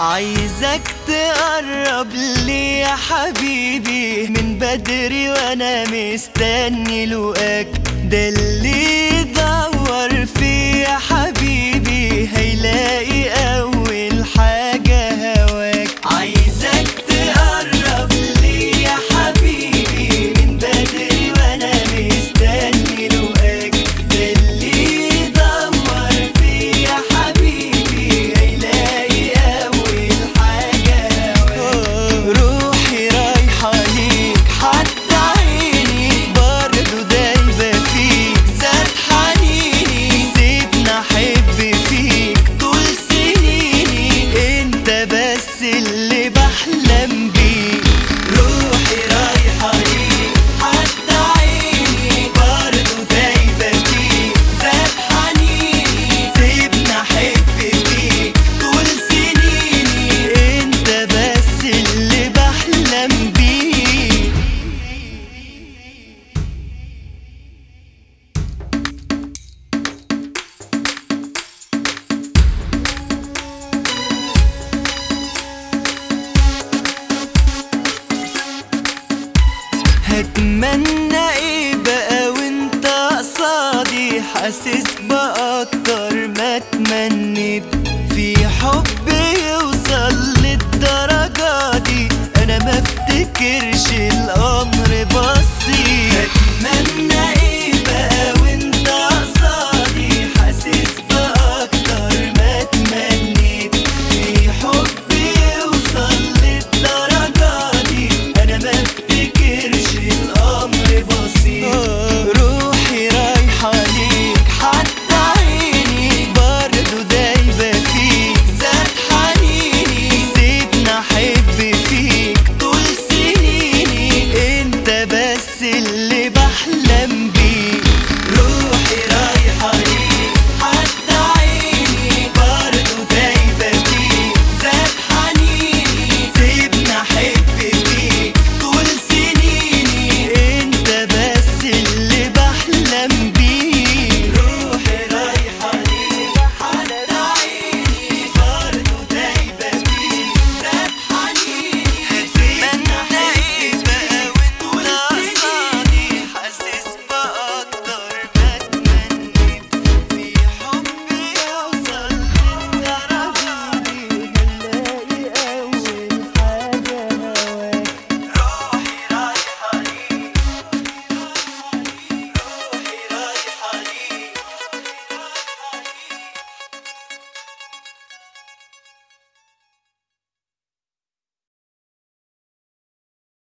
عايزك تقرب لي يا حبيبي من بدري وانا مستني لقاك. ده اللي يدور فيه يا حبيبي هيلاقي اول حاجة هواك. عايزك تقرب لي يا حبيبي من بدري وانا مستني لقاك. ده اللي يدور فيه يا حبيبي هيلاقي اول حاجة هواك. روحي رايحة ليك حتى عيني برضو دايبة فيك زاد حنيني. سيبنا احب فيك طول سنيني انت بس اللي بحلم بيه. روحي رايحة ليك حتى عيني برضو دايبة فيك زاد حنيني. سيبنا احب فيك طول سنيني انت بس اللي بحلم بيه. هتمنى ايه بقى وانت قصادي؟ حاسس باكتر ما اتمنيت في حب يوصل للدرجة دي. انا ما افتكرش